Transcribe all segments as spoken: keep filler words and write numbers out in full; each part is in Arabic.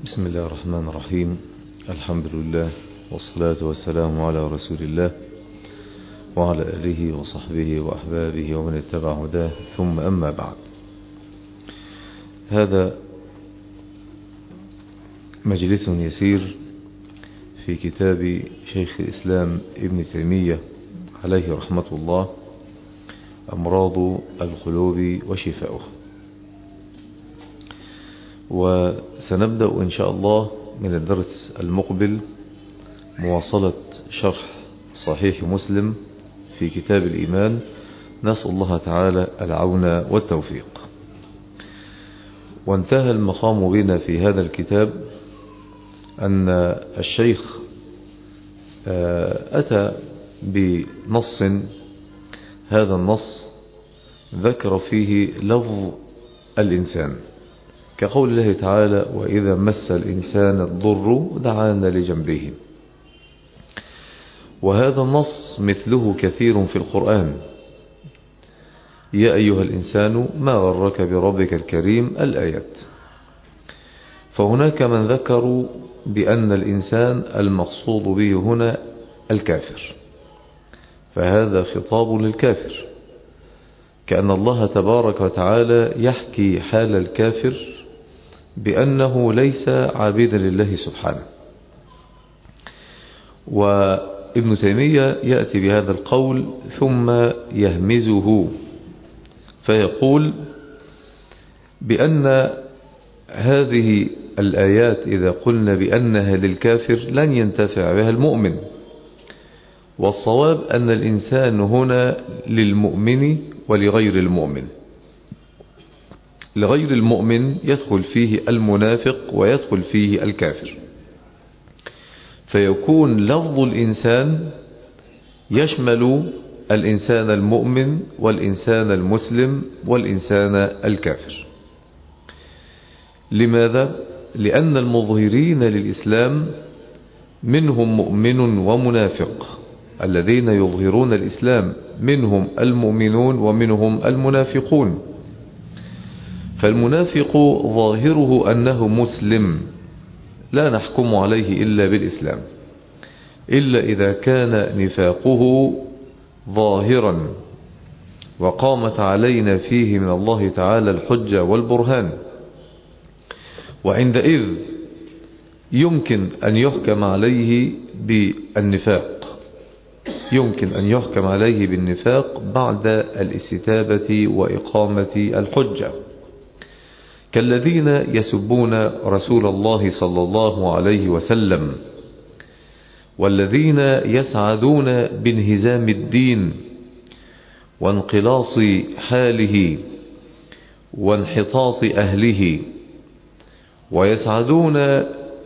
بسم الله الرحمن الرحيم. الحمد لله والصلاة والسلام على رسول الله وعلى آله وصحبه وأحبابه ومن اتبع هداه، ثم أما بعد. هذا مجلس يسير في كتاب شيخ الإسلام ابن تيمية عليه رحمة الله، أمراض القلوب وشفاؤها. وسنبدأ إن شاء الله من الدرس المقبل مواصلة شرح صحيح مسلم في كتاب الإيمان. نسأل الله تعالى العون والتوفيق. وانتهى المقام بنا في هذا الكتاب أن الشيخ أتى بنص، هذا النص ذكر فيه لفظ الإنسان، كقول الله تعالى: وإذا مس الإنسان الضر دعانا لجنبه. وهذا النص مثله كثير في القرآن: يا أيها الإنسان ما غرك بربك الكريم، الآيات. فهناك من ذكروا بأن الإنسان المقصود به هنا الكافر، فهذا خطاب للكافر، كأن الله تبارك وتعالى يحكي حال الكافر بأنه ليس عابدا لله سبحانه. وابن تيمية يأتي بهذا القول ثم يهمزه فيقول بأن هذه الآيات إذا قلنا بأنها للكافر لن ينتفع بها المؤمن، والصواب أن الإنسان هنا للمؤمن ولغير المؤمن. لغير المؤمن يدخل فيه المنافق ويدخل فيه الكافر، فيكون لفظ الإنسان يشمل الإنسان المؤمن والإنسان المسلم والإنسان الكافر. لماذا؟ لأن المظهرين للإسلام منهم مؤمن ومنافق، الذين يظهرون الإسلام منهم المؤمنون ومنهم المنافقون. فالمنافق ظاهره أنه مسلم، لا نحكم عليه إلا بالإسلام، إلا إذا كان نفاقه ظاهرا وقامت علينا فيه من الله تعالى الحجة والبرهان، وعندئذ يمكن أن يحكم عليه بالنفاق، يمكن أن يحكم عليه بالنفاق بعد الاستتابة وإقامة الحجة، كالذين يسبون رسول الله صلى الله عليه وسلم، والذين يسعدون بانهزام الدين وانقلاص حاله وانحطاط أهله، ويسعدون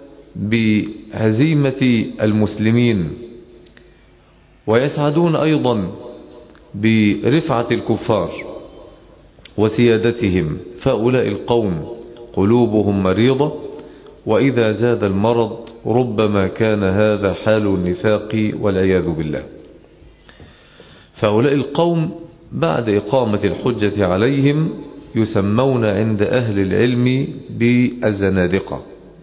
بهزيمة المسلمين، ويسعدون أيضا برفعة الكفار وسيادتهم. فأولئك القوم قلوبهم مريضة، وإذا زاد المرض ربما كان هذا حال النفاق والعياذ بالله. فأولئك القوم بعد إقامة الحجة عليهم يسمون عند أهل العلم بالزنادقة.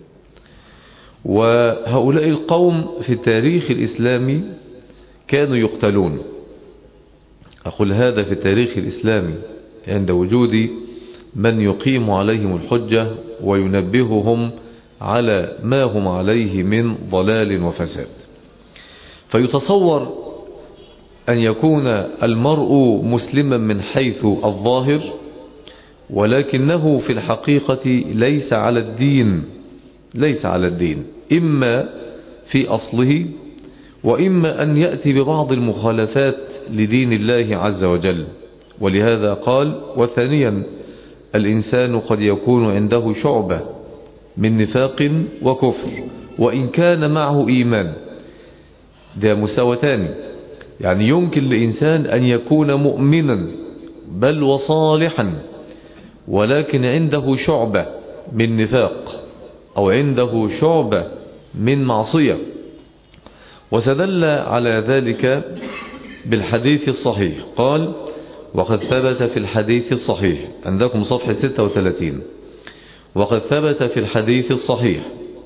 وهؤلاء القوم في التاريخ الإسلامي كانوا يقتلون. أقول هذا في التاريخ الإسلامي عند وجود من يقيم عليهم الحجة وينبههم على ما هم عليه من ضلال وفساد. فيتصور أن يكون المرء مسلما من حيث الظاهر، ولكنه في الحقيقة ليس على الدين، ليس على الدين، إما في أصله، وإما أن يأتي ببعض المخالفات لدين الله عز وجل. ولهذا قال: وثانيا الإنسان قد يكون عنده شعبة من نفاق وكفر وإن كان معه إيمان. ده مساوتان، يعني يمكن لإنسان أن يكون مؤمنا بل وصالحا، ولكن عنده شعبة من نفاق أو عنده شعبة من معصية. وسدل على ذلك بالحديث الصحيح، قال: وقد ثبت في الحديث الصحيح، عندكم صفحة ستة وثلاثين، وقد ثبت في الحديث الصحيح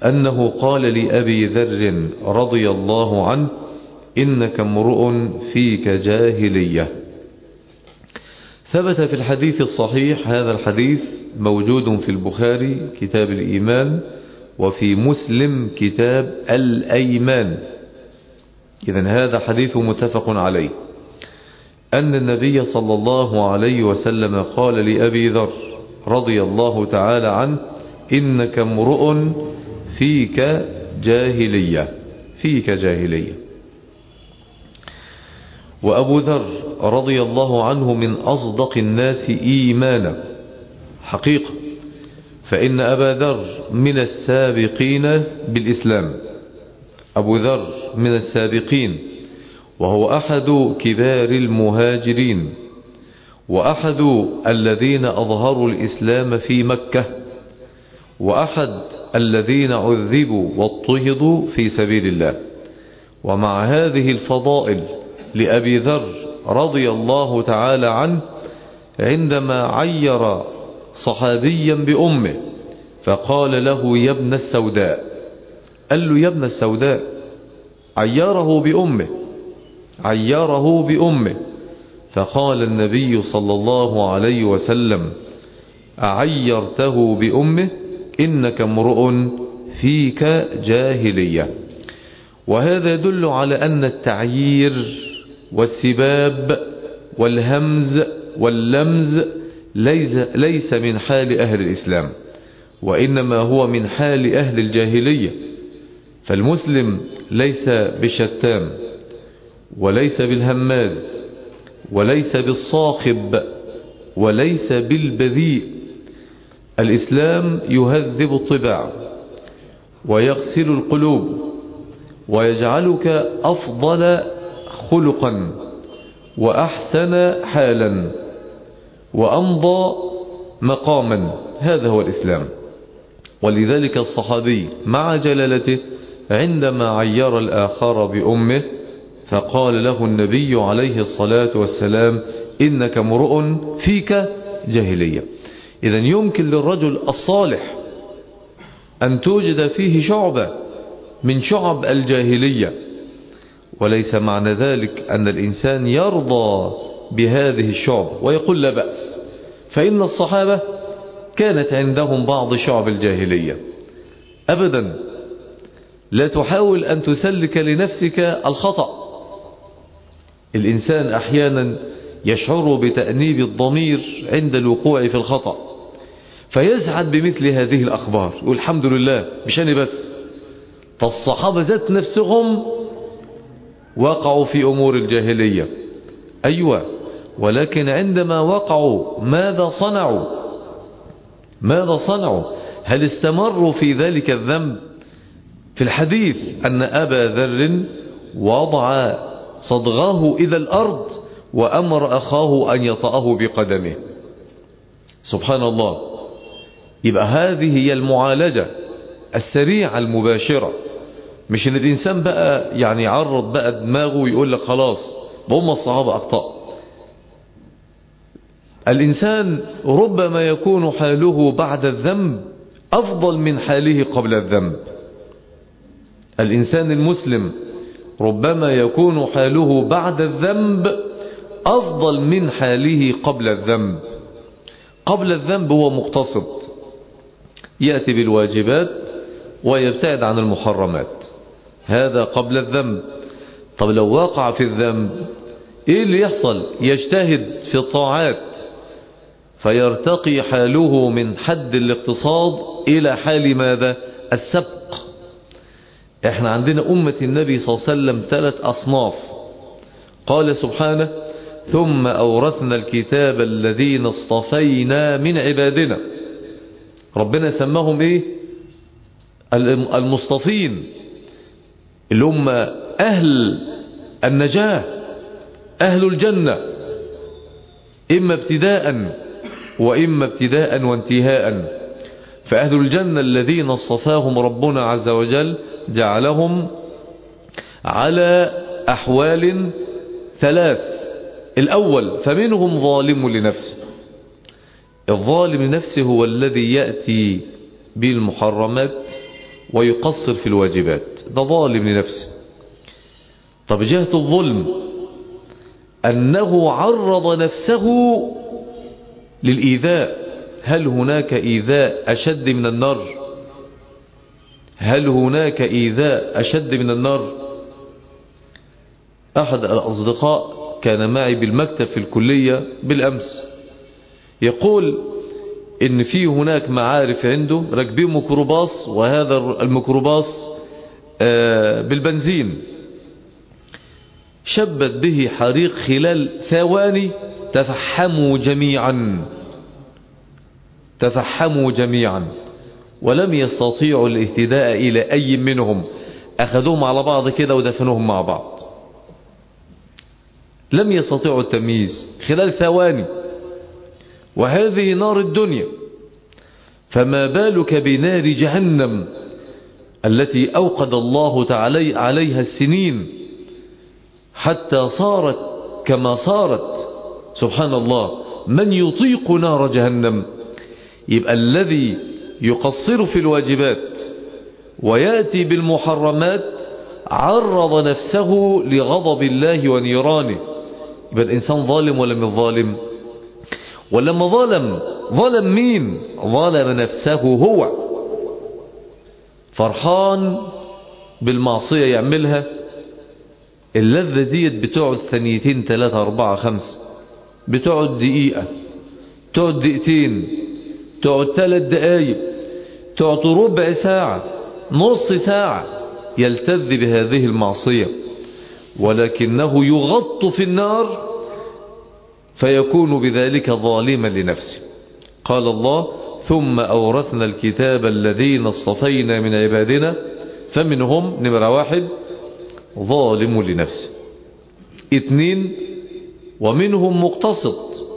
أنه قال لأبي ذر رضي الله عنه: إنك امرؤ فيك جاهلية. ثبت في الحديث الصحيح، هذا الحديث موجود في البخاري كتاب الإيمان، وفي مسلم كتاب الأيمان، إذن هذا حديث متفق عليه، أن النبي صلى الله عليه وسلم قال لأبي ذر رضي الله تعالى عنه: إنك امرؤ فيك جاهلية، فيك جاهلية. وأبو ذر رضي الله عنه من أصدق الناس إيمانا حقيقة، فإن أبا ذر من السابقين بالإسلام، أبو ذر من السابقين، وهو أحد كبار المهاجرين، وأحد الذين أظهروا الإسلام في مكة، وأحد الذين عذبوا واضطهدوا في سبيل الله. ومع هذه الفضائل لأبي ذر رضي الله تعالى عنه، عندما عير صحابيا بأمه فقال له: يا ابن السوداء، قال له: يا ابن السوداء، عيره بأمه، عيره بأمه. فقال النبي صلى الله عليه وسلم: أعيرته بأمه؟ إنك امرؤ فيك جاهلية. وهذا يدل على أن التعيير والسباب والهمز واللمز ليس, ليس من حال أهل الإسلام، وإنما هو من حال أهل الجاهلية. فالمسلم ليس بالشتام، وليس بالهماز، وليس بالصاخب، وليس بالبذيء. الإسلام يهذب الطباع ويغسل القلوب ويجعلك أفضل خلقا وأحسن حالا وأمضى مقاما. هذا هو الإسلام. ولذلك الصحابي مع جلالته عندما عير الآخر بأمه فقال له النبي عليه الصلاة والسلام: إنك امرؤ فيك جاهلية. إذن يمكن للرجل الصالح أن توجد فيه شعبة من شعب الجاهلية، وليس معنى ذلك أن الإنسان يرضى بهذه الشعب ويقول لا بأس، فإن الصحابة كانت عندهم بعض شعب الجاهلية. أبدا، لا تحاول أن تسلك لنفسك الخطأ. الإنسان أحيانا يشعر بتأنيب الضمير عند الوقوع في الخطأ، فيسعد بمثل هذه الأخبار، والحمد لله مش أنا بس، فالصحابة ذات نفسهم وقعوا في أمور الجاهلية. أيوة، ولكن عندما وقعوا ماذا صنعوا؟ ماذا صنعوا؟ هل استمروا في ذلك الذنب؟ في الحديث أن أبا ذر وضع صدغه إلى الأرض وأمر أخاه أن يطأه بقدمه. سبحان الله. يبقى هذه هي المعالجة السريعة المباشرة، مش ان الانسان بقى يعني يعرض بقى دماغه ويقول لك خلاص هم الصحابة اخطأ. الانسان ربما يكون حاله بعد الذنب افضل من حاله قبل الذنب. الانسان المسلم ربما يكون حاله بعد الذنب افضل من حاله قبل الذنب. قبل الذنب هو مقتصد، يأتي بالواجبات ويبتعد عن المحرمات، هذا قبل الذنب. طب لو وقع في الذنب ايه اللي يحصل؟ يجتهد في الطاعات فيرتقي حاله من حد الاقتصاد الى حال ماذا؟ السبق. احنا عندنا امة النبي صلى الله عليه وسلم ثلاث اصناف. قال سبحانه: ثم اورثنا الكتاب الذين اصطفينا من عبادنا. ربنا سماهم ايه؟ المصطفين، اللي هم أهل النجاة، أهل الجنة، إما ابتداء وإما ابتداء وانتهاء. فأهل الجنة الذين اصطفاهم ربنا عز وجل جعلهم على أحوال ثلاث. الأول: فمنهم ظالم لنفسه. الظالم لنفسه هو الذي يأتي بالمحرمات ويقصر في الواجبات، ده ظالم لنفسه. طب جهة الظلم أنه عرض نفسه للإيذاء. هل هناك إيذاء أشد من النار؟ هل هناك إيذاء أشد من النار؟ أحد الأصدقاء كان معي بالمكتب في الكلية بالأمس، يقول إن في هناك معارف عنده راكبين ميكروباص، وهذا الميكروباص بالبنزين، شبت به حريق خلال ثواني، تفحموا جميعا تفحموا جميعا ولم يستطيعوا الاهتداء إلى أي منهم. أخذوهم على بعض كده ودفنوهم مع بعض، لم يستطيعوا التمييز خلال ثواني، وهذه نار الدنيا. فما بالك بنار جهنم التي أوقد الله تعالى عليها السنين حتى صارت كما صارت. سبحان الله، من يطيق نار جهنم؟ يبقى الذي يقصر في الواجبات ويأتي بالمحرمات عرض نفسه لغضب الله ونيرانه. يبقى الإنسان ظالم ولا من ظالم؟ ولما ظلم ظلم مين؟ ظلم نفسه هو. فرحان بالمعصية يعملها، اللذة ديت بتقعد ثانيتين ثلاثة أربعة خمسة، بتقعد دقيقة، تقعد دقيقتين، تقعد ثلاث دقايق، تقعد ربع ساعة، نص ساعة، يلتذ بهذه المعصية، ولكنه يغط في النار فيكون بذلك ظالما لنفسه. قال الله: ثم أورثنا الكتاب الذين اصطفينا من عبادنا فمنهم نمرة واحد ظالم لنفسه، اثنين ومنهم مقتصد.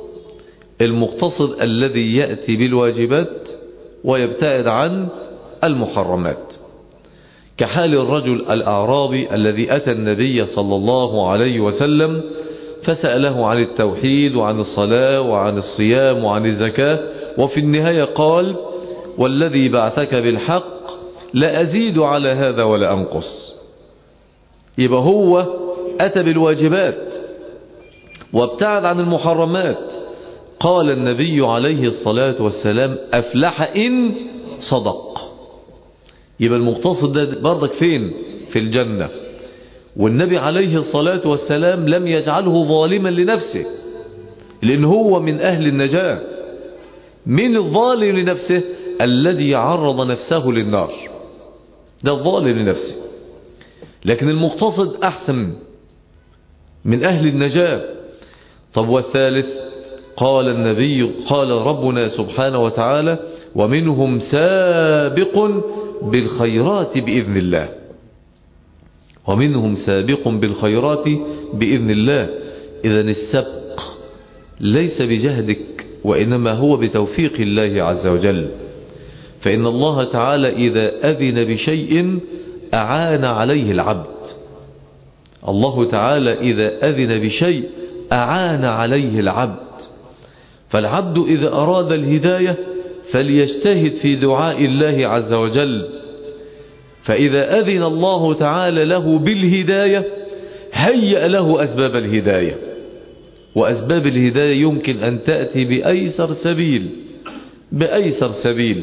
المقتصد الذي يأتي بالواجبات ويبتعد عن المحرمات، كحال الرجل الأعرابي الذي أتى النبي صلى الله عليه وسلم فسأله عن التوحيد وعن الصلاة وعن الصيام وعن الزكاة، وفي النهاية قال: والذي بعثك بالحق لا أزيد على هذا ولا أنقص. يبقى هو أتى بالواجبات وابتعد عن المحرمات. قال النبي عليه الصلاة والسلام: أفلح إن صدق. يبقى المقتصد ده برضك فين؟ في الجنة. والنبي عليه الصلاة والسلام لم يجعله ظالما لنفسه، لأن هو من أهل النجاة. من الظالم لنفسه الذي عرض نفسه للنار، ده الظالم لنفسه. لكن المقتصد أحسن، من أهل النجاة. طب والثالث؟ قال النبي قال ربنا سبحانه وتعالى: ومنهم سابق بالخيرات بإذن الله. ومنهم سابق بالخيرات بإذن الله. إذن السبق ليس بجهدك، وإنما هو بتوفيق الله عز وجل. فإن الله تعالى إذا أذن بشيء أعان عليه العبد. الله تعالى إذا أذن بشيء أعان عليه العبد. فالعبد إذا أراد الهداية فليجتهد في دعاء الله عز وجل، فإذا أذن الله تعالى له بالهداية هيأ له أسباب الهداية. وأسباب الهداية يمكن أن تأتي بأيسر سبيل بأيسر سبيل.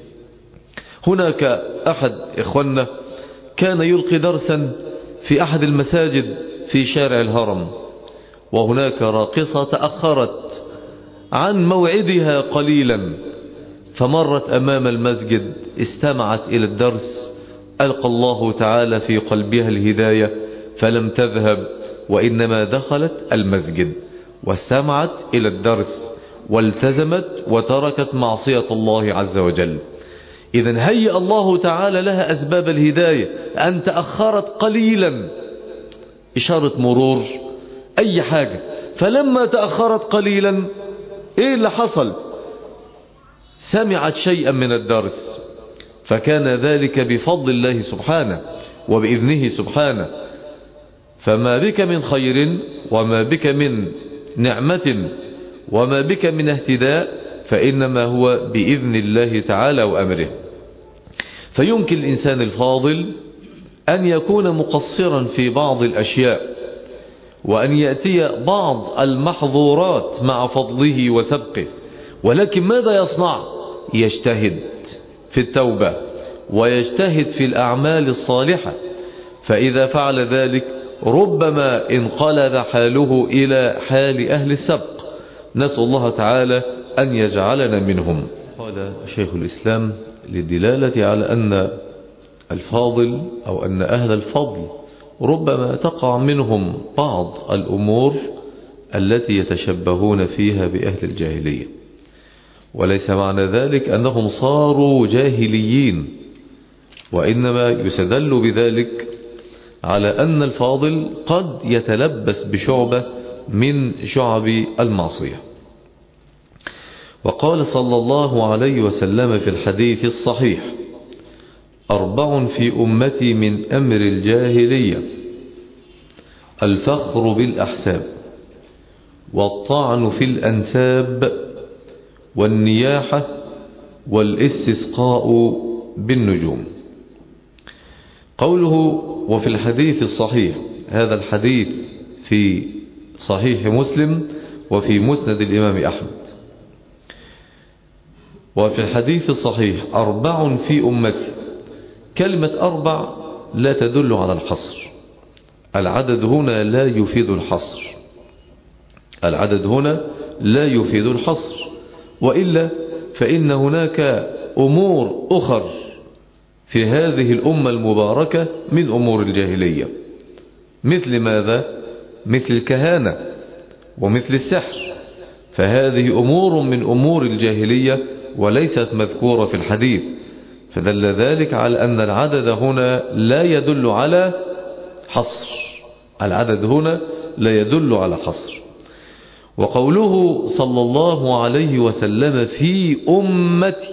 هناك أحد إخواننا كان يلقي درسا في أحد المساجد في شارع الهرم، وهناك راقصة تأخرت عن موعدها قليلا، فمرت أمام المسجد، استمعت إلى الدرس، ألقى الله تعالى في قلبها الهداية، فلم تذهب، وإنما دخلت المسجد واستمعت إلى الدرس والتزمت وتركت معصية الله عز وجل. إذن هيأ الله تعالى لها أسباب الهداية. أن تأخرت قليلا، إشارة مرور، أي حاجة. فلما تأخرت قليلا إيه اللي حصل؟ سمعت شيئا من الدرس، فكان ذلك بفضل الله سبحانه وبإذنه سبحانه. فما بك من خير وما بك من نعمة وما بك من اهتداء فإنما هو بإذن الله تعالى وأمره. فيمكن الإنسان الفاضل أن يكون مقصرا في بعض الأشياء، وأن يأتي بعض المحظورات مع فضله وسبقه، ولكن ماذا يصنع؟ يجتهد في التوبة ويجتهد في الأعمال الصالحة، فإذا فعل ذلك ربما انقلب حاله إلى حال أهل السبق. نسأل الله تعالى أن يجعلنا منهم. قال شيخ الإسلام للدلالة على أن الفاضل أو أن أهل الفضل ربما تقع منهم بعض الأمور التي يتشبهون فيها بأهل الجاهلية، وليس معنى ذلك أنهم صاروا جاهليين، وإنما يستدل بذلك على أن الفاضل قد يتلبس بشعبة من شعب المعصية. وقال صلى الله عليه وسلم في الحديث الصحيح: أربع في أمتي من أمر الجاهلية: الفخر بالأحساب، والطعن في الأنساب، والنياحة، والاستسقاء بالنجوم. قوله وفي الحديث الصحيح، هذا الحديث في صحيح مسلم وفي مسند الإمام أحمد. وفي الحديث الصحيح أربع في أمتي، كلمة أربع لا تدل على الحصر، العدد هنا لا يفيد الحصر، العدد هنا لا يفيد الحصر، وإلا فإن هناك أمور أخر في هذه الأمة المباركة من أمور الجاهلية، مثل ماذا؟ مثل الكهانة ومثل السحر، فهذه أمور من أمور الجاهلية وليست مذكورة في الحديث، فدل ذلك على أن العدد هنا لا يدل على حصر، العدد هنا لا يدل على حصر. وقوله صلى الله عليه وسلم في أمتي،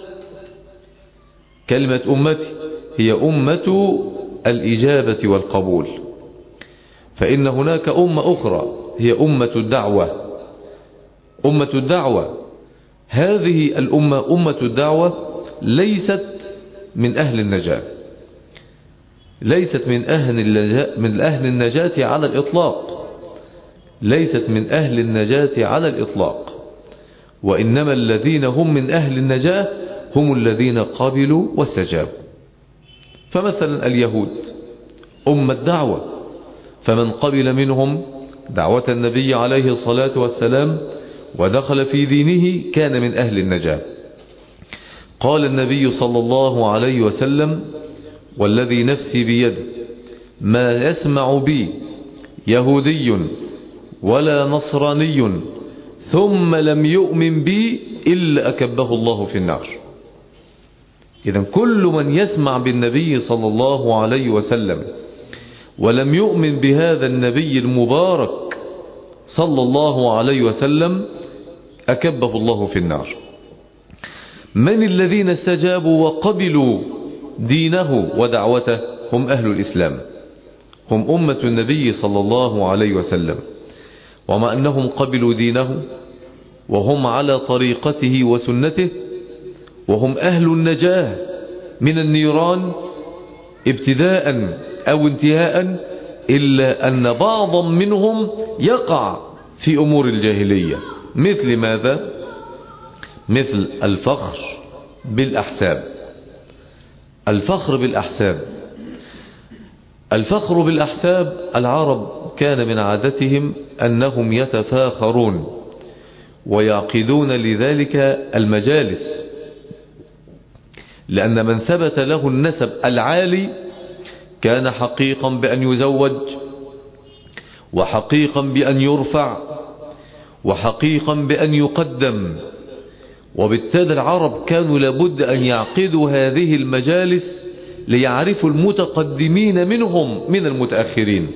كلمة أمتي هي أمة الإجابة والقبول، فإن هناك أمة أخرى هي أمة الدعوة. أمة الدعوة هذه الأمة أمة الدعوة ليست من أهل النجاة، ليست من أهل النجاة, من أهل النجاة على الإطلاق، ليست من أهل النجاة على الإطلاق، وإنما الذين هم من أهل النجاة هم الذين قبلوا واستجابوا. فمثلا اليهود أمة دعوة، فمن قبل منهم دعوة النبي عليه الصلاة والسلام ودخل في دينه كان من أهل النجاة. قال النبي صلى الله عليه وسلم: والذي نفسي بيده ما يسمع بي يهودي ولا نصراني ثم لم يؤمن بي إلا أكبه الله في النار. إذن كل من يسمع بالنبي صلى الله عليه وسلم ولم يؤمن بهذا النبي المبارك صلى الله عليه وسلم أكبه الله في النار. من الذين استجابوا وقبلوا دينه ودعوته؟ هم أهل الإسلام، هم أمة النبي صلى الله عليه وسلم، ومع أنهم قبلوا دينه وهم على طريقته وسنته وهم أهل النجاة من النيران ابتداء أو انتهاء، إلا أن بعضا منهم يقع في أمور الجاهلية، مثل ماذا؟ مثل الفخر بالأحساب. الفخر بالأحساب الفخر بالأحساب العرب كان من عادتهم أنهم يتفاخرون ويعقدون لذلك المجالس، لأن من ثبت له النسب العالي كان حقيقا بأن يزوج، وحقيقا بأن يرفع، وحقيقا بأن يقدم، وبالتالي العرب كانوا لابد أن يعقدوا هذه المجالس ليعرفوا المتقدمين منهم من المتأخرين.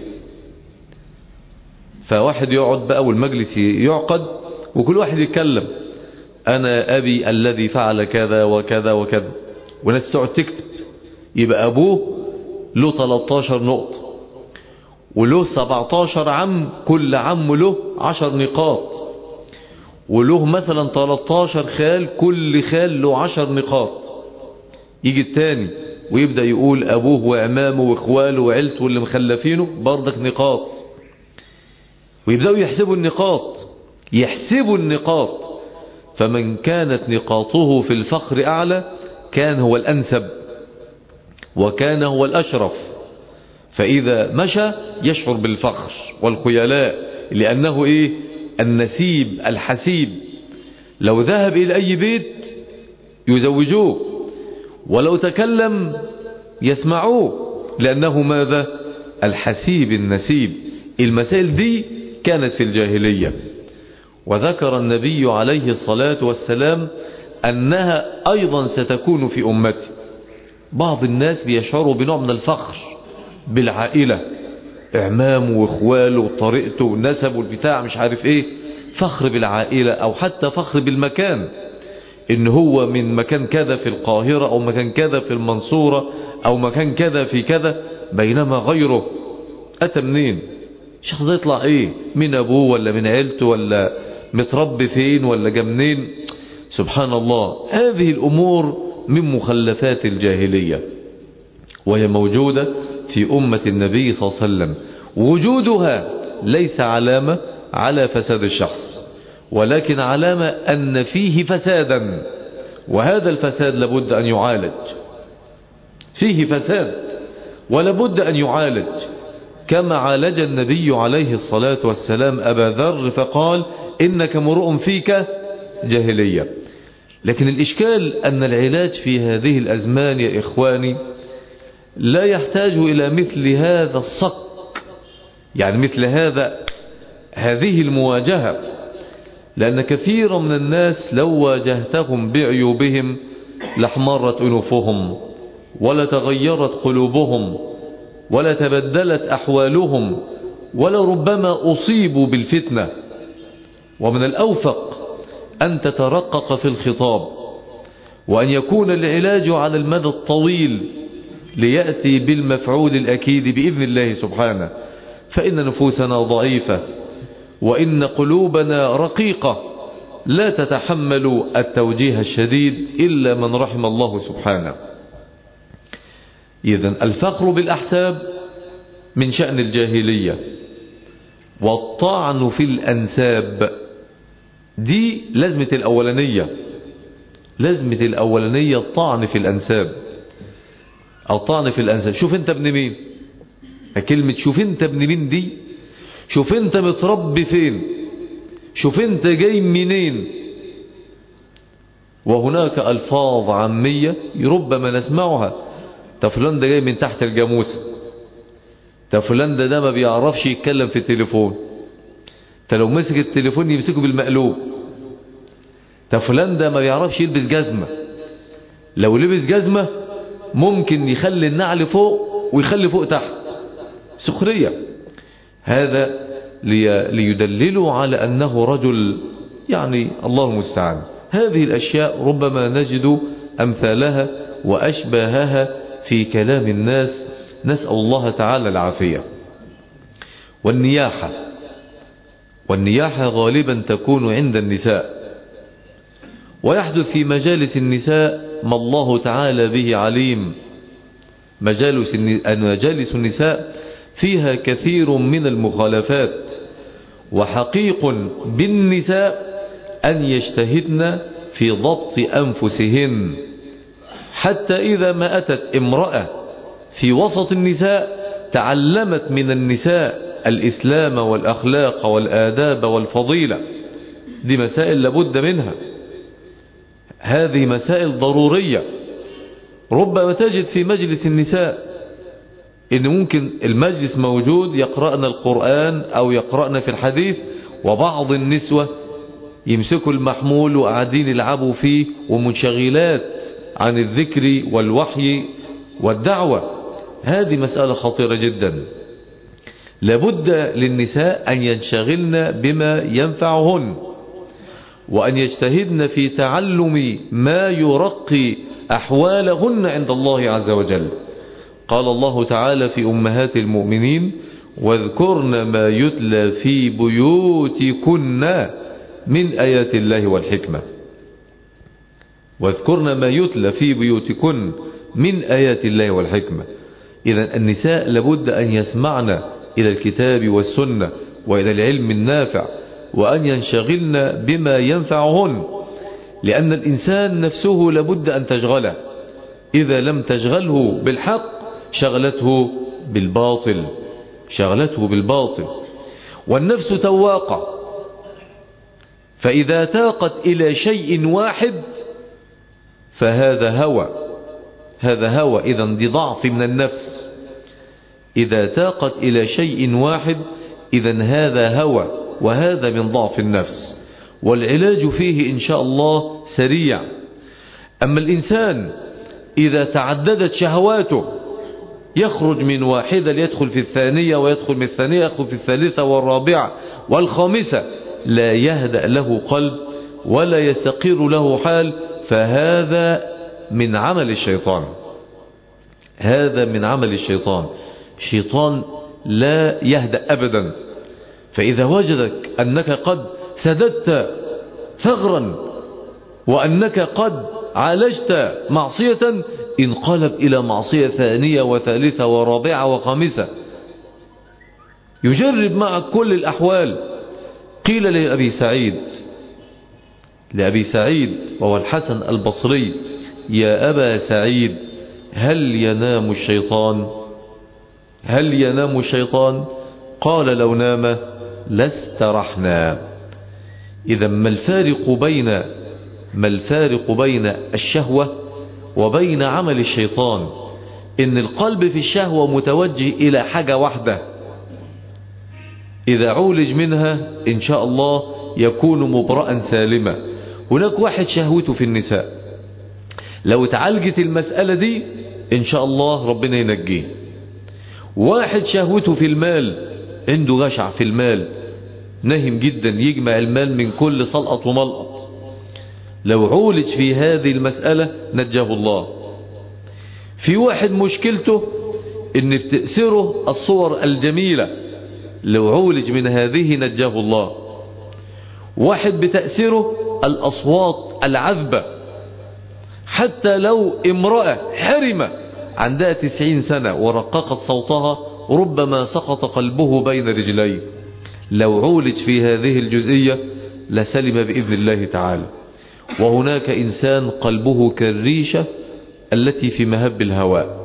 فواحد يقعد بقى والمجلس يعقد وكل واحد يتكلم: أنا أبي الذي فعل كذا وكذا وكذا، وناس تقعد تكتب، يبقى أبوه له ثلاثة عشر نقطة وله سبعة عشر عم، كل عم له عشر نقاط، وله مثلا ثلاثة عشر خال، كل خال له عشر نقاط. يجي التاني ويبدأ يقول أبوه وأمامه وإخواله وعيلته اللي مخلفينه برضك نقاط، ويبدأوا يحسبوا النقاط يحسبوا النقاط فمن كانت نقاطه في الفخر أعلى كان هو الأنسب وكان هو الأشرف، فإذا مشى يشعر بالفخر والخيلاء لأنه إيه؟ النسيب الحسيب. لو ذهب إلى أي بيت يزوجوه، ولو تكلم يسمعوه، لأنه ماذا؟ الحسيب النسيب. المسائل دي كانت في الجاهلية، وذكر النبي عليه الصلاة والسلام أنها أيضا ستكون في أمتي. بعض الناس بيشعروا بنوع من الفخر بالعائلة، إعمامه وإخواله وطريقته ونسبه والبتاع مش عارف إيه، فخر بالعائلة أو حتى فخر بالمكان، إن هو من مكان كذا في القاهرة أو مكان كذا في المنصورة أو مكان كذا في كذا، بينما غيره أتى منين؟ الشخص ده يطلع إيه؟ من أبوه ولا من عيلته ولا متربي فين ولا جا منين؟ سبحان الله. هذه الأمور من مخلفات الجاهلية، وهي موجودة في أمة النبي صلى الله عليه وسلم. وجودها ليس علامة على فساد الشخص، ولكن علامة أن فيه فسادا، وهذا الفساد لابد أن يعالج. فيه فساد ولابد أن يعالج، كما عالج النبي عليه الصلاة والسلام أبا ذر فقال إنك امرؤ فيك جاهلية. لكن الإشكال أن العلاج في هذه الأزمان يا إخواني لا يحتاج إلى مثل هذا الصك، يعني مثل هذا هذه المواجهة، لأن كثيرا من الناس لو واجهتهم بعيوبهم لاحمرت أنوفهم ولا تغيرت قلوبهم ولا تبدلت أحوالهم ولربما أصيبوا بالفتنة. ومن الأوفق أن تترقق في الخطاب، وأن يكون العلاج على المدى الطويل ليأتي بالمفعول الأكيد بإذن الله سبحانه. فإن نفوسنا ضعيفة وإن قلوبنا رقيقة لا تتحمل التوجيه الشديد إلا من رحم الله سبحانه. إذن الفخر بالأحساب من شأن الجاهلية، والطعن في الأنساب دي لازمة الأولانية. لازمة الأولانية الطعن في الأنساب، الطعن في الأنساب. شوف انت ابن مين، كلمة شوف انت ابن مين دي، شوف انت متربي فين، شوف انت جاي منين. وهناك ألفاظ عامية ربما نسمعها، تفلان ده جاي من تحت الجاموسة، تفلان ده ده ما بيعرفش يتكلم في التليفون، لو مسك التليفون يمسكه بالمقلوب، تفلان ده ما بيعرفش يلبس جزمة، لو لبس جزمة ممكن يخلي النعل فوق ويخلي فوق تحت. سخرية. هذا لي ليدللوا على أنه رجل، يعني الله المستعان. هذه الأشياء ربما نجد أمثالها وأشباهها في كلام الناس، نسأل الله تعالى العافية. والنياحة، والنياحة غالبا تكون عند النساء، ويحدث في مجالس النساء ما الله تعالى به عليم. مجالس مجالس النساء فيها كثير من المخالفات، وحقيق بالنساء أن يجتهدن في ضبط أنفسهن، حتى إذا ما أتت امرأة في وسط النساء تعلمت من النساء الإسلام والأخلاق والآداب والفضيلة. دي مسائل لابد منها، هذه مسائل ضرورية. ربما تجد في مجلس النساء إن ممكن المجلس موجود يقرأنا القرآن أو يقرأنا في الحديث، وبعض النسوة يمسكوا المحمول وقاعدين يلعبوا فيه ومنشغلات عن الذكر والوحي والدعوة. هذه مسألة خطيرة جدا. لابد للنساء أن ينشغلن بما ينفعهن، وأن يجتهدن في تعلم ما يرقي أحوالهن عند الله عز وجل. قال الله تعالى في أمهات المؤمنين: واذكرن ما يتلى في بيوتكن من آيات الله والحكمة. واذكرن ما يتلى في بيوتكن من آيات الله والحكمة. إذا النساء لابد أن يسمعن إلى الكتاب والسنة وإلى العلم النافع، وأن ينشغلن بما ينفعهن، لأن الإنسان نفسه لابد أن تشغله. إذا لم تشغله بالحق شغلته بالباطل، شغلته بالباطل. والنفس تواقة، فإذا تاقت إلى شيء واحد فهذا هوى، هذا هوى. إذن دي ضعف من النفس. إذا تاقت إلى شيء واحد إذن هذا هوى، وهذا من ضعف النفس، والعلاج فيه إن شاء الله سريع. أما الإنسان إذا تعددت شهواته يخرج من واحدة ليدخل في الثانية، ويدخل من الثانية يدخل في الثالثة والرابعة والخامسة، لا يهدأ له قلب ولا يستقر له حال، فهذا من عمل الشيطان، هذا من عمل الشيطان. الشيطان لا يهدأ أبدا. فإذا وجدك أنك قد سددت ثغرا وأنك قد عالجت معصية، انقلب إلى معصية ثانية وثالثة ورابعة وخامسة، يجرب معك كل الأحوال. قيل لأبي سعيد لأبي سعيد وهو الحسن البصري: يا أبا سعيد هل ينام الشيطان؟ هل ينام الشيطان؟ قال: لو نام لاسترحنا. إذا ما الفارق بين ما الفارق بين الشهوة وبين عمل الشيطان؟ إن القلب في الشهوة متوجه إلى حاجة واحدة، إذا عولج منها إن شاء الله يكون مبرأ سالما. هناك واحد شهوته في النساء، لو تعالجت المسألة دي إن شاء الله ربنا ينجيه. واحد شهوته في المال، عنده جشع في المال، نهم جدا، يجمع المال من كل سلقط وملقط، لو عولج في هذه المسألة نجاه الله. في واحد مشكلته إن بتأثره الصور الجميلة، لو عولج من هذه نجاه الله. واحد بتأثيره الأصوات العذبة، حتى لو امرأة حرمة عندها تسعين سنة ورققت صوتها ربما سقط قلبه بين رجليه، لو عولج في هذه الجزئية لسلم بإذن الله تعالى. وهناك إنسان قلبه كالريشة التي في مهب الهواء،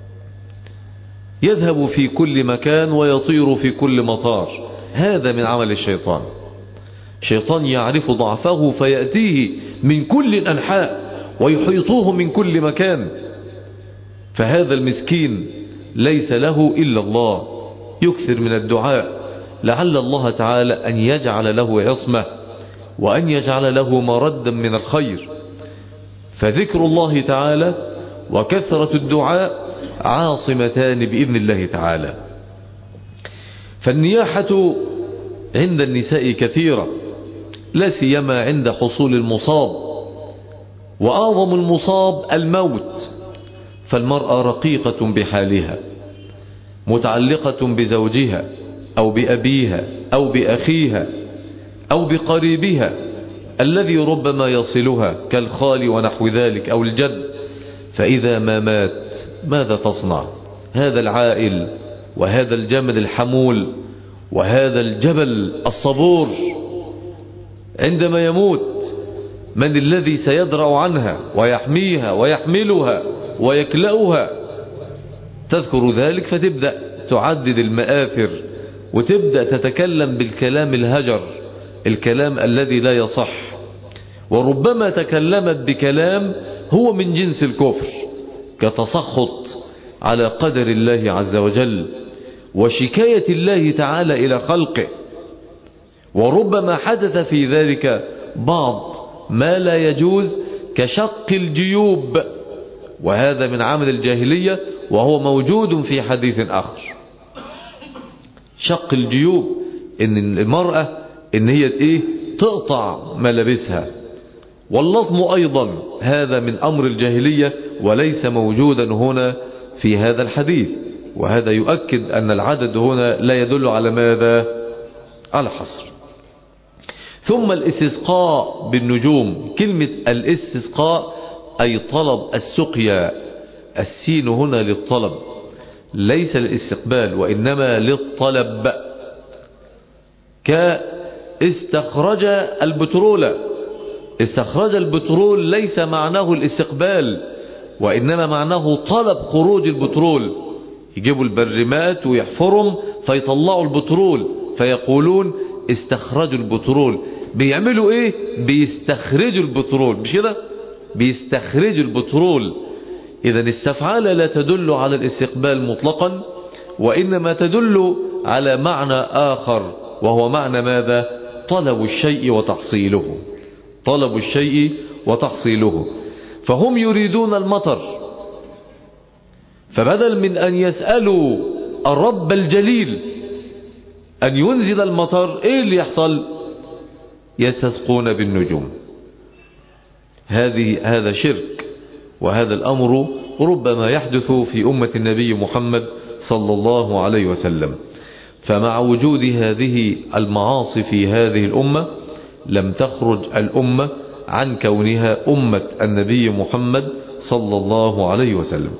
يذهب في كل مكان ويطير في كل مطار، هذا من عمل الشيطان. الشيطان يعرف ضعفه فيأتيه من كل الأنحاء ويحيطوه من كل مكان، فهذا المسكين ليس له إلا الله، يكثر من الدعاء لعل الله تعالى أن يجعل له عصمة وأن يجعل له مردا من الخير. فذكر الله تعالى وكثرة الدعاء عاصمتان بإذن الله تعالى. فالنياحة عند النساء كثيرة، لا سيما عند حصول المصاب، وأعظم المصاب الموت. فالمرأة رقيقة بحالها، متعلقة بزوجها أو بأبيها أو بأخيها أو بقريبها الذي ربما يصلها كالخال ونحو ذلك أو الجد. فإذا ما مات ماذا تصنع؟ هذا العائل وهذا الجمل الحمول وهذا الجبل الصبور عندما يموت من الذي سيدرأ عنها ويحميها ويحملها ويكلأها؟ تذكر ذلك فتبدأ تعدد المآثر وتبدأ تتكلم بالكلام الهجر، الكلام الذي لا يصح. وربما تكلمت بكلام هو من جنس الكفر، كتسخط على قدر الله عز وجل وشكاية الله تعالى إلى خلقه. وربما حدث في ذلك بعض ما لا يجوز كشق الجيوب، وهذا من عمل الجاهلية وهو موجود في حديث آخر. شق الجيوب إن المرأة إن هي إيه تقطع ملابسها، واللطم أيضا هذا من أمر الجاهلية وليس موجودا هنا في هذا الحديث. وهذا يؤكد أن العدد هنا لا يدل على ماذا؟ على حصر. ثم الاستسقاء بالنجوم. كلمة الاستسقاء أي طلب السقيا، السين هنا للطلب ليس للاستقبال وإنما للطلب، كاستخرج البترول. استخرج البترول ليس معناه الاستقبال وإنما معناه طلب خروج البترول. يجيبوا البرمات ويحفرهم فيطلعوا البترول، فيقولون استخرجوا البترول. بيعملوا ايه؟ بيستخرجوا البترول، مش كده؟ بيستخرجوا البترول. إذن استفعال لا تدل على الاستقبال مطلقا، وإنما تدل على معنى آخر، وهو معنى ماذا؟ طلب الشيء وتحصيله. طلب الشيء وتحصيله. فهم يريدون المطر، فبدل من أن يسألوا الرب الجليل أن ينزل المطر، إيه اللي يحصل؟ يستسقون بالنجوم. هذه هذا شرك، وهذا الأمر ربما يحدث في أمة النبي محمد صلى الله عليه وسلم. فمع وجود هذه المعاصي في هذه الأمة لم تخرج الأمة عن كونها أمة النبي محمد صلى الله عليه وسلم.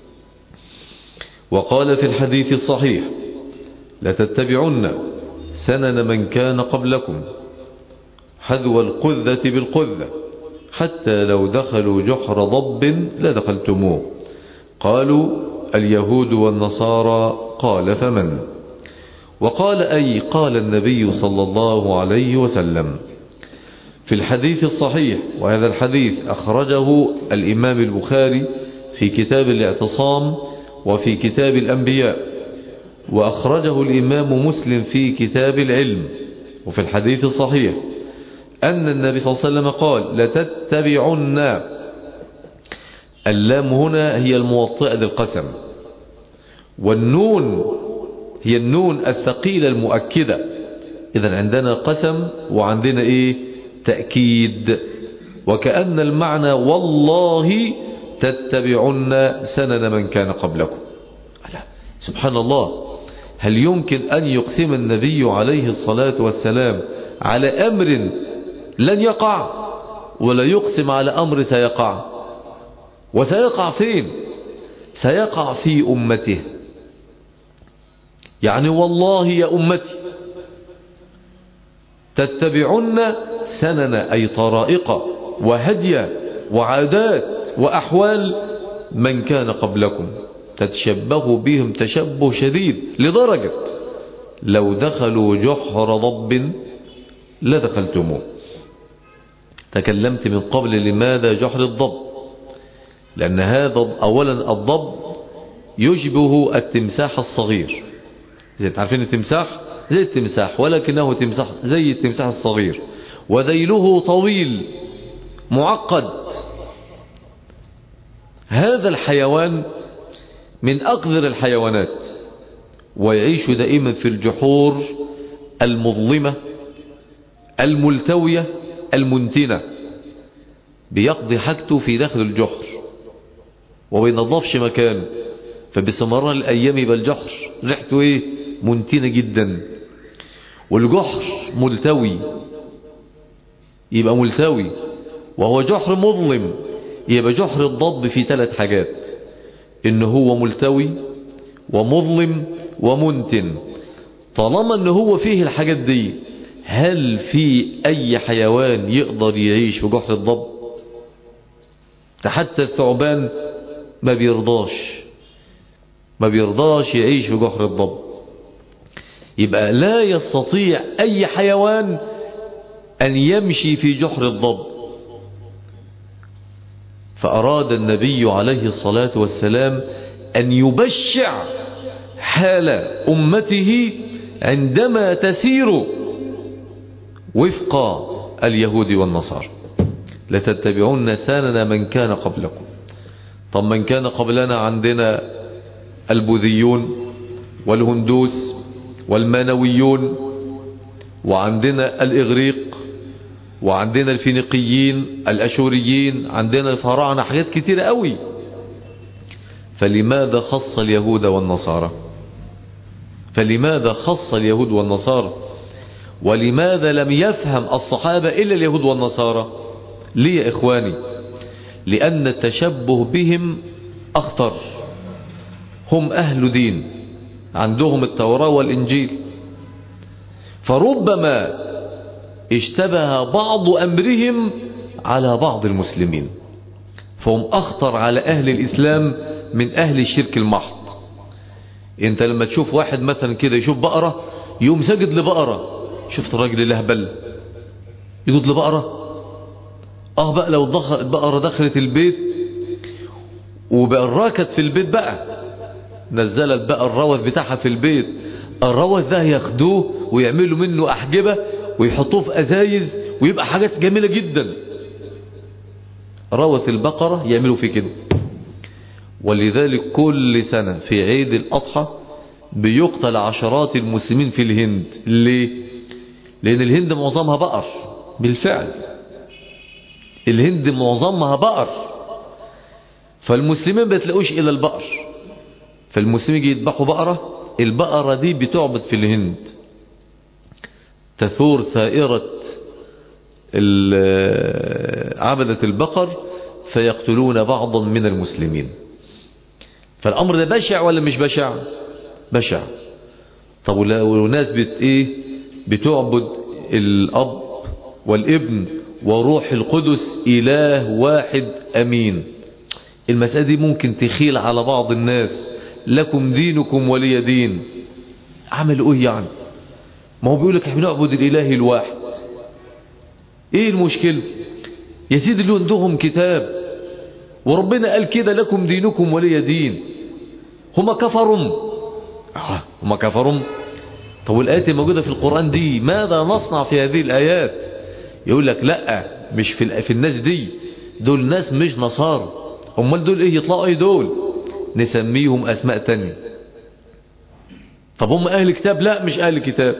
وقال في الحديث الصحيح: لتتبعن سنن من كان قبلكم حذو القذة بالقذة حتى لو دخلوا جحر ضب لدخلتموه. قالوا: اليهود والنصارى. قال: فمن؟ وقال: أي قال النبي صلى الله عليه وسلم. في الحديث الصحيح، وهذا الحديث أخرجه الإمام البخاري في كتاب الاعتصام وفي كتاب الأنبياء، وأخرجه الإمام مسلم في كتاب العلم. وفي الحديث الصحيح أن النبي صلى الله عليه وسلم قال: لتتبعن. اللام هنا هي الموطئة للقسم، والنون هي النون الثقيلة المؤكدة. إذن عندنا قسم وعندنا إيه؟ تأكيد. وكأن المعنى: والله تتبعن سنن من كان قبلكم. سبحان الله، هل يمكن أن يقسم النبي عليه الصلاة والسلام على أمر لن يقع، ولا يقسم على أمر سيقع؟ وسيقع فين؟ سيقع في أمته. يعني والله يا أمتي تتبعن سنن، أي طرائق وهدي وعادات وأحوال من كان قبلكم، تتشبهوا بهم تشبه شديد لدرجة لو دخلوا جحر ضب لدخلتموه. تكلمت من قبل لماذا جحر الضب؟ لأن هذا أولا الضب يشبه التمساح الصغير. زي تعرفين التمساح؟ زي التمساح، ولكنه تمساح زي التمساح الصغير، وذيله طويل معقد. هذا الحيوان من أقذر الحيوانات، ويعيش دائما في الجحور المظلمة الملتوية المنتنة. بيقضي حاجته في داخل الجحر وبينظفش مكان، فباستمرار الأيام يبقى الجحر ريحته ايه؟ منتنة جدا. والجحر ملتوي، يبقى ملتوي، وهو جحر مظلم. يبقى جحر الضب في ثلاث حاجات: إنه هو ملتوي ومظلم ومنتن. طالما إنه هو فيه الحاجات دي، هل في أي حيوان يقدر يعيش في جحر الضب؟ حتى الثعبان ما بيرضاش ما بيرضاش يعيش في جحر الضب. يبقى لا يستطيع أي حيوان أن يمشي في جحر الضب. فأراد النبي عليه الصلاة والسلام أن يبشع حال أمته عندما تسير وفق اليهود والنصارى. لتتبعون سنن من كان قبلكم. طب من كان قبلنا عندنا البوذيون والهندوس والمانويون، وعندنا الإغريق، وعندنا الفينيقيين الأشوريين، عندنا الفراعنة، حاجات كتيرة قوي. فلماذا خص اليهود والنصارى؟ فلماذا خص اليهود والنصارى؟ ولماذا لم يفهم الصحابة إلا اليهود والنصارى؟ ليه يا إخواني؟ لأن التشبه بهم أخطر. هم أهل دين، عندهم التوراة والإنجيل، فربما اشتبه بعض أمرهم على بعض المسلمين، فهم أخطر على أهل الإسلام من أهل الشرك المحض. انت لما تشوف واحد مثلا كده يشوف بقرة يوم سجد لبقرة، شفت الراجل الهبل يجد لبقرة؟ اه بقى لو دخل البقرة دخلت البيت وبقى راكت في البيت، بقى نزلت بقى الروث بتاعها في البيت، الروث ده ياخدوه ويعملوا منه أحجبة ويحطوه في أزايز ويبقى حاجات جميلة جدا. روث البقرة يعملوا فيه كده. ولذلك كل سنة في عيد الأضحى بيقتل عشرات المسلمين في الهند. ليه؟ لأن الهند معظمها بقر. بالفعل الهند معظمها بقر، فالمسلمين بتلاقوش إلى البقر، فالمسلمين يجي يذبحوا بقرة، البقرة دي بتعبد في الهند، تثور ثائرة عبدة البقر فيقتلون بعضا من المسلمين. فالأمر ده بشع ولا مش بشع؟ بشع. طب وناس بت ايه بتعبد الأب والابن وروح القدس إله واحد أمين. المسألة دي ممكن تخيل على بعض الناس، لكم دينكم ولي دين. عملوا ايه يعني؟ ما هو بيقول لك احنا بنعبد الإله الواحد، ايه المشكلة يا سيدي؟ اللي عندهم كتاب وربنا قال كده لكم دينكم ولي دين. هما كفرهم آه هما كفرهم. طب الآيات الموجودة في القرآن دي ماذا نصنع في هذه الآيات؟ يقول لك لا، مش في, في الناس دي، دول ناس مش نصارى. امال دول ايه يطلعوا ايه؟ دول نسميهم اسماء تانية. طب هم اهل كتاب؟ لا مش اهل كتاب،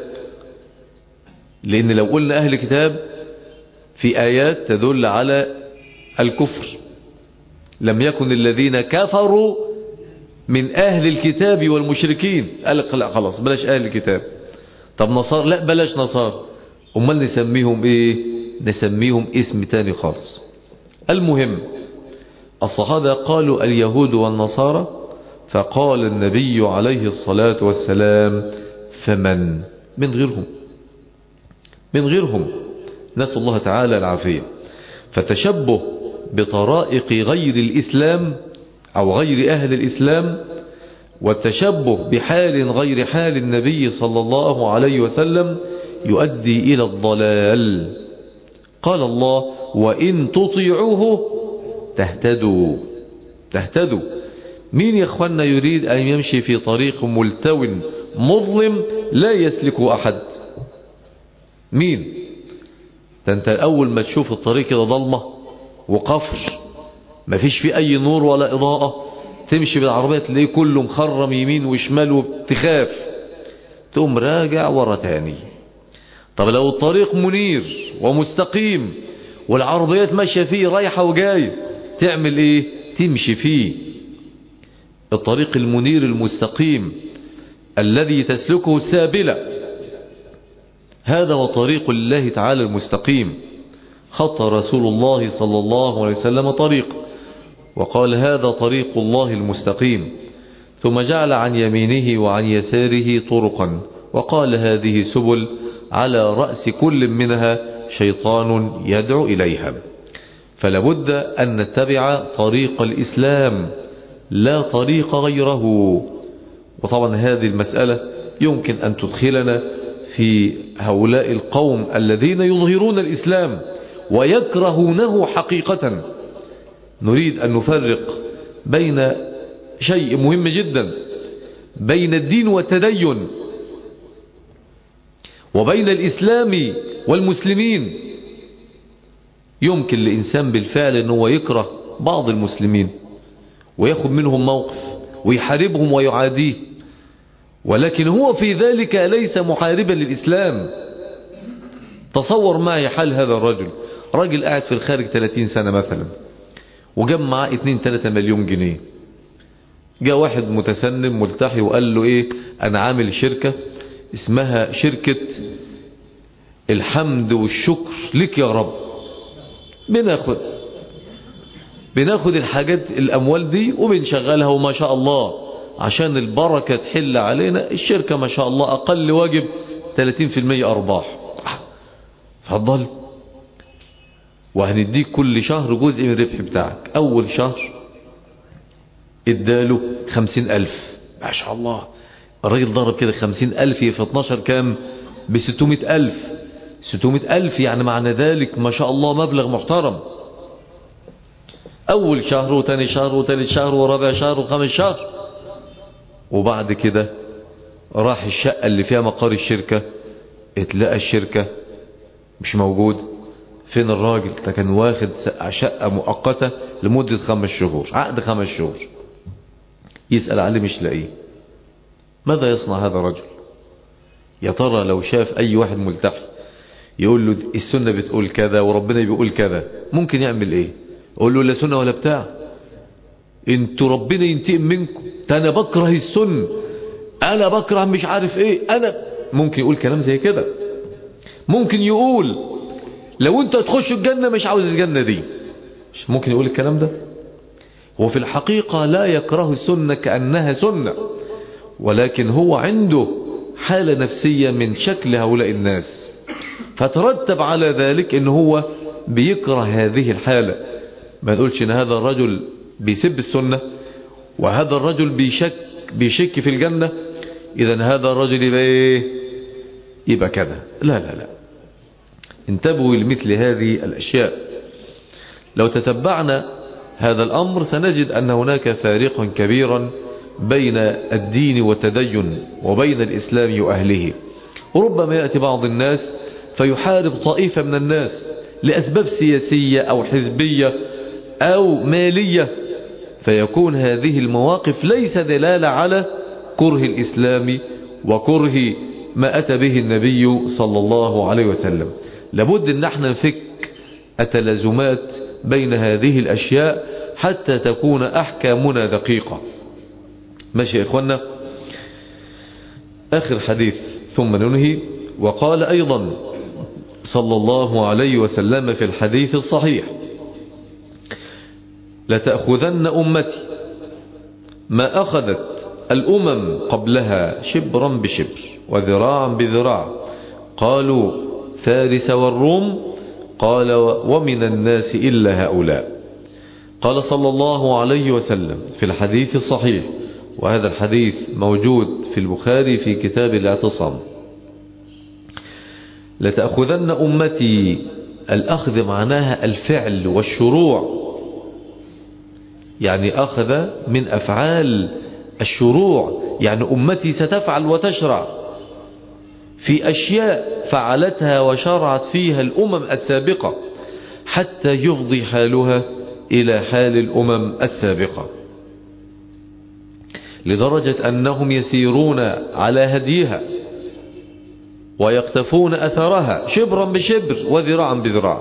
لان لو قلنا اهل كتاب في ايات تدل على الكفر. لم يكن الذين كفروا من اهل الكتاب والمشركين. قال لك لا خلاص بلاش اهل الكتاب. طب نصار؟ لا بلاش نصار. امال نسميهم ايه؟ نسميهم اسم تاني خالص. المهم الصحابة قالوا اليهود والنصارى، فقال النبي عليه الصلاة والسلام فمن؟ من غيرهم، من غيرهم، نسأل الله تعالى العافية. فتشبه بطرائق غير الإسلام أو غير أهل الإسلام، والتشبه بحال غير حال النبي صلى الله عليه وسلم يؤدي إلى الضلال. قال الله وإن تطيعوه تهتدوا. تهتدوا. مين يا اخوانا يريد أن يمشي في طريق ملتو مظلم لا يسلك أحد؟ مين؟ ده انت أول ما تشوف الطريق كده ضلمة وقفر ما فيش فيه أي نور ولا إضاءة، تمشي بالعربية تلاقيه كله مخرم يمين وشمال وبتخاف، تقوم راجع ورا تاني. طب لو الطريق منير ومستقيم والعربيات ماشية فيه رايحة وجاية، تعمل ايه؟ تمشي فيه. الطريق المنير المستقيم الذي تسلكه السابلة، هذا هو طريق الله تعالى المستقيم. خط رسول الله صلى الله عليه وسلم طريق وقال هذا طريق الله المستقيم، ثم جعل عن يمينه وعن يساره طرقا وقال هذه سبل على رأس كل منها شيطان يدعو إليها. فلابد أن نتبع طريق الإسلام لا طريق غيره. وطبعا هذه المسألة يمكن أن تدخلنا في هؤلاء القوم الذين يظهرون الإسلام ويكرهونه حقيقة. نريد أن نفرق بين شيء مهم جدا، بين الدين والتدين، وبين الإسلام والمسلمين. يمكن لإنسان بالفعل أنه يكره بعض المسلمين ويأخذ منهم موقف ويحاربهم ويعاديه، ولكن هو في ذلك ليس محاربا للإسلام. تصور معي حال هذا الرجل، راجل قاعد في الخارج ثلاثين سنة مثلا وجاب معاه اتنين تلاتة مليون جنيه. جاء واحد متسنم ملتحي وقال له ايه، انا عامل شركة اسمها شركة الحمد والشكر لك يا رب، بناخد بناخد الحاجات الأموال دي وبنشغلها وما شاء الله عشان البركة تحل علينا. الشركة ما شاء الله أقل واجب ثلاثين في المية أرباح، فضل وهنديك كل شهر جزء من الربح بتاعك. أول شهر اداله خمسين ألف، ما شاء الله الراجل ضرب كده خمسين ألف في اتناشر كام؟ بستمائة ألف. ستمائة ألف يعني معنى ذلك ما شاء الله مبلغ محترم. أول شهر وتاني شهر وتالت شهر ورابع شهر وخامس شهر. وبعد كده راح الشقة اللي فيها مقر الشركة، اتلقى الشركة مش موجود. فين الراجل ده؟ كان واخد شقة مؤقتة لمدة خمس شهور، عقد خمس شهور. يسأل عليه مش لاقيه. ماذا يصنع هذا الرجل؟ يا ترى لو شاف أي واحد ملتحي يقول له السنة بتقول كذا وربنا بيقول كذا، ممكن يعمل ايه؟ يقول له لا سنة ولا بتاع، انتوا ربنا ينتقم منكم، انا بكره السنة، انا بكره مش عارف ايه، انا ممكن يقول كلام زي كده. ممكن يقول لو انت هتخش الجنة مش عاوز الجنة دي، مش ممكن يقول الكلام ده. هو في الحقيقة لا يكره السنة كأنها سنة، ولكن هو عنده حالة نفسية من شكل هؤلاء الناس، فترتب على ذلك ان هو بيكره هذه الحالة. ما نقولش ان هذا الرجل بيسب السنة وهذا الرجل بيشك بيشك في الجنة، اذا هذا الرجل يبقى ايه؟ يبقى كذا. لا لا لا، انتبهوا لمثل هذه الاشياء. لو تتبعنا هذا الامر سنجد ان هناك فارقا كبيرا بين الدين والتدين وبين الاسلام واهله. وربما يأتي بعض الناس فيحارب طائفة من الناس لأسباب سياسية أو حزبية أو مالية، فيكون هذه المواقف ليس دلالة على كره الإسلام وكره ما أتى به النبي صلى الله عليه وسلم. لابد أن احنا نفك التلازمات بين هذه الأشياء حتى تكون أحكامنا دقيقة. ماشي يا إخوانا؟ آخر حديث ثم ننهي. وقال أيضا صلى الله عليه وسلم في الحديث الصحيح: لتأخذن أمتي ما أخذت الأمم قبلها شبرا بشبر وذراعا بذراع. قالوا فارس والروم، قال ومن الناس إلا هؤلاء. قال صلى الله عليه وسلم في الحديث الصحيح، وهذا الحديث موجود في البخاري في كتاب الاعتصام: لتأخذن أمتي، الأخذ معناها الفعل والشروع، يعني أخذ من أفعال الشروع، يعني أمتي ستفعل وتشرع في أشياء فعلتها وشرعت فيها الأمم السابقة حتى يفضي حالها إلى حال الأمم السابقة، لدرجة أنهم يسيرون على هديها ويقتفون أثرها شبرا بشبر وذراعا بذراع.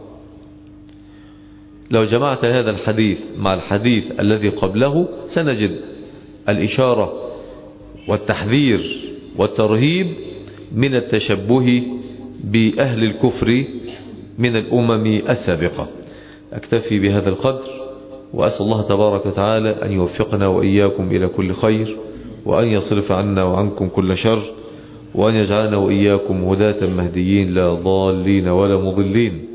لو جمعت هذا الحديث مع الحديث الذي قبله سنجد الإشارة والتحذير والترهيب من التشبه بأهل الكفر من الأمم السابقة. أكتفي بهذا القدر، وأسأل الله تبارك وتعالى أن يوفقنا وإياكم إلى كل خير، وأن يصرف عنا وعنكم كل شر، وأن يجعلنا وإياكم هداة مهديين لا ضالين ولا مضلين.